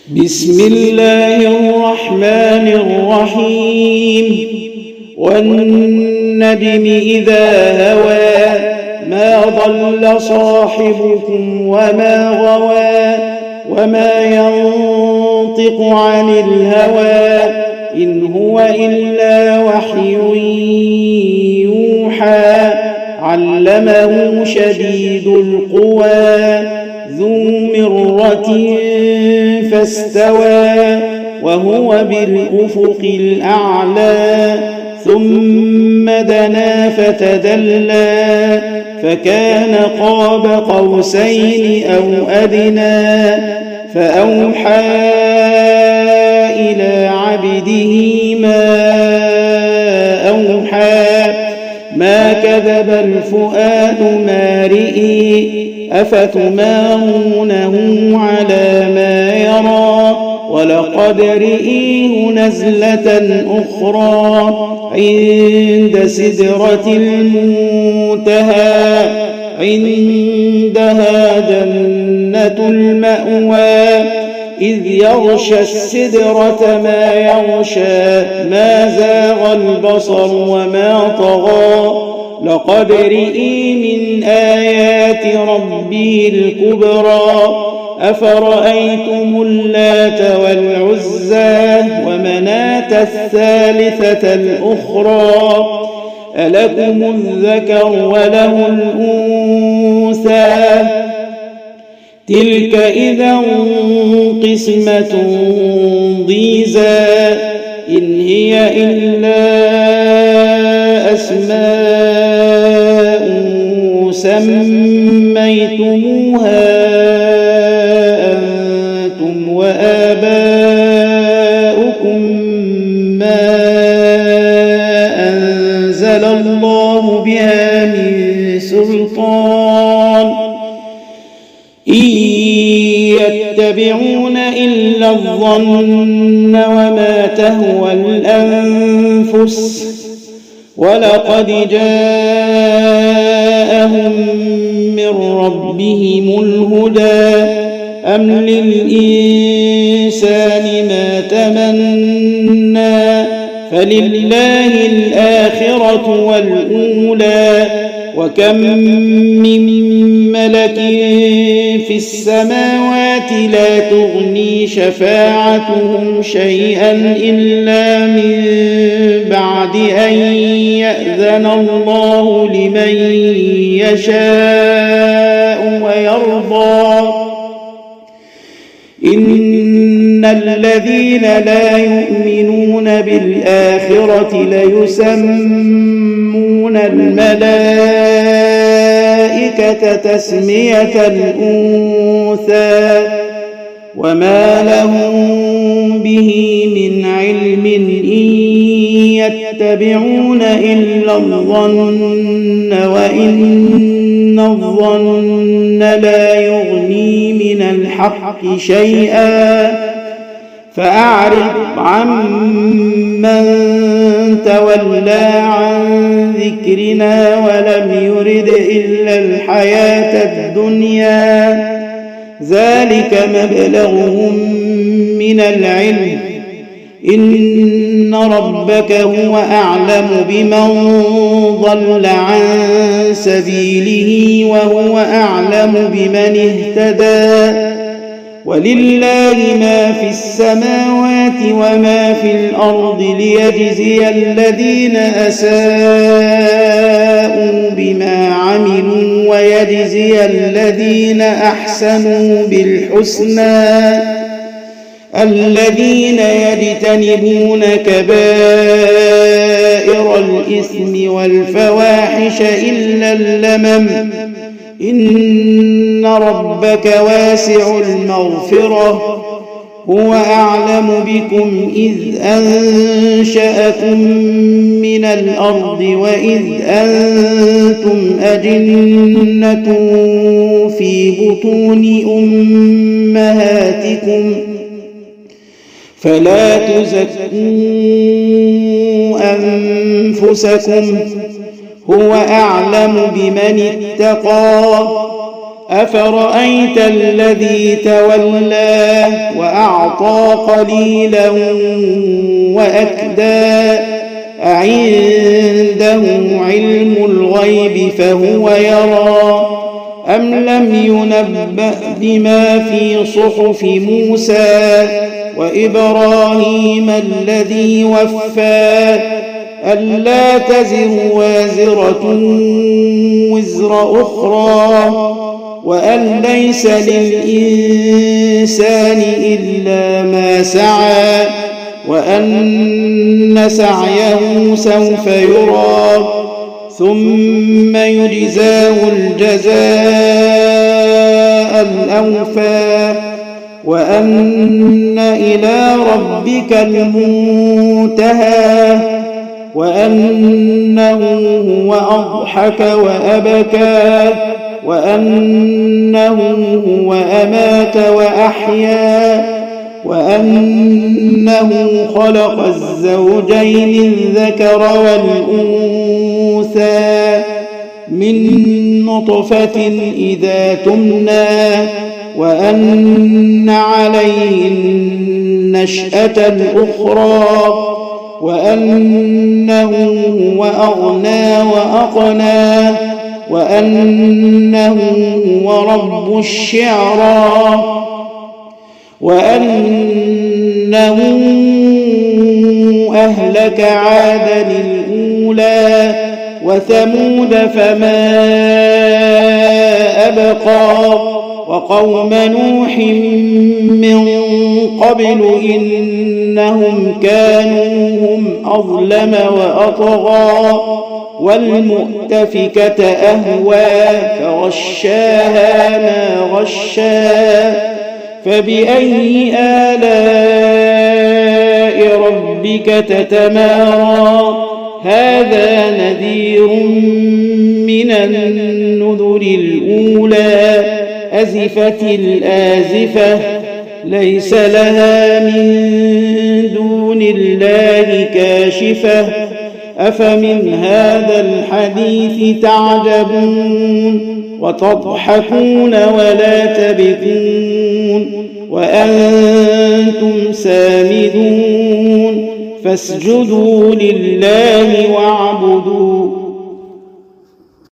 بسم الله الرحمن الرحيم والنجم إذا هوى ما ضل صاحبكم وما غوى وما ينطق عن الهوى إن هو إلا وحي يوحى علمه شديد القوى ذو مرة فاستوى وهو بالأفق الأعلى ثم دنا فتدلى فكان قاب قوسين أو أدنى فأوحى إلى عبده ما أوحى ما كذب الفؤاد ما رئي أفتمارونه على ما يرى ولقد رئيه نزلة أخرى عند سدرة المنتهى عندها جنة المأوى إذ يغشى السدرة ما يغشى ما زاغ البصر وما طغى لقد رئي من آيات ربه الكبرى أفرأيتم اللات والعزى ومناة الثالثة الأخرى ألكم الذكر وله الأنثى تلك إذا قسمة ضيزى إن هي إلا أسماء سميتموها أنتم وآباؤكم ما أنزل الله بها من سلطان إن يتبعون إلا الظن وما تهوى الأنفس ولقد جاءهم من ربهم الهدى أم للإنسان ما تمنى فلله الآخرة والأولى وكم من ملك في السماوات لا تغني شفاعتهم شيئا إلا من بعد أن يأذن الله لمن يشاء ويرضى إن الذين لا يؤمنون بالآخرة ليسمون الملائكة تسمية الأنثى وما لهم به من علم إن يتبعون إلا الظن وإن الظن لا يغني من الحق شيئا فأعرض عمن تولى عن ذكرنا ولم يرد إلا الحياة الدنيا ذلك مبلغهم من العلم إن ربك هو أعلم بمن ضل عن سبيله وهو أعلم بمن اهتدى ولله ما في السماوات وما في الأرض ليجزي الذين أساءوا بما عملوا ويجزي الذين أحسنوا بالحسنى الذين يجتنبون كبائر الإثم والفواحش إلا اللمم إن ربك واسع المغفرة هو أعلم بكم إذ أنشأكم من الأرض وإذ أنتم أجنة في بطون أمهاتكم فلا تزكوا أنفسكم هو أعلم بمن اتقى أفرأيت الذي تولى وأعطى قليلا وأكدى أعنده علم الغيب فهو يرى أم لم ينبأ بما في صحف موسى وإبراهيم الذي وفى ألا تزر وازرة وزر أخرى وأن ليس للإنسان إلا ما سعى وأن سعيه سوف يرى ثم يجزاه الجزاء الأوفى وأن إلى ربك المنتهى وأنه هو أضحك وأبكى وأنه هو أمات وأحيا وأنه خلق الزوجين الذكر والأنثى من نطفة إذا تمنى وأن عليه النشأة الأخرى وأنه هو أغنى وأقنى وأنه هو رب الشعرى وأنه أهلك عادا الأولى وثمود فما أبقى وقوم نوح من قبل إنهم كانوا هم أظلم وأطغى والمؤتفكة أهوى فغشاها ما غشا فبأي آلاء ربك تتمارى هذا نذير من النذر الأولى أزفت الآزفة ليس لها من دون الله كاشفة أفمن هذا الحديث تعجبون وتضحكون ولا تبكون وأنتم سامدون فاسجدوا لله واعبدوا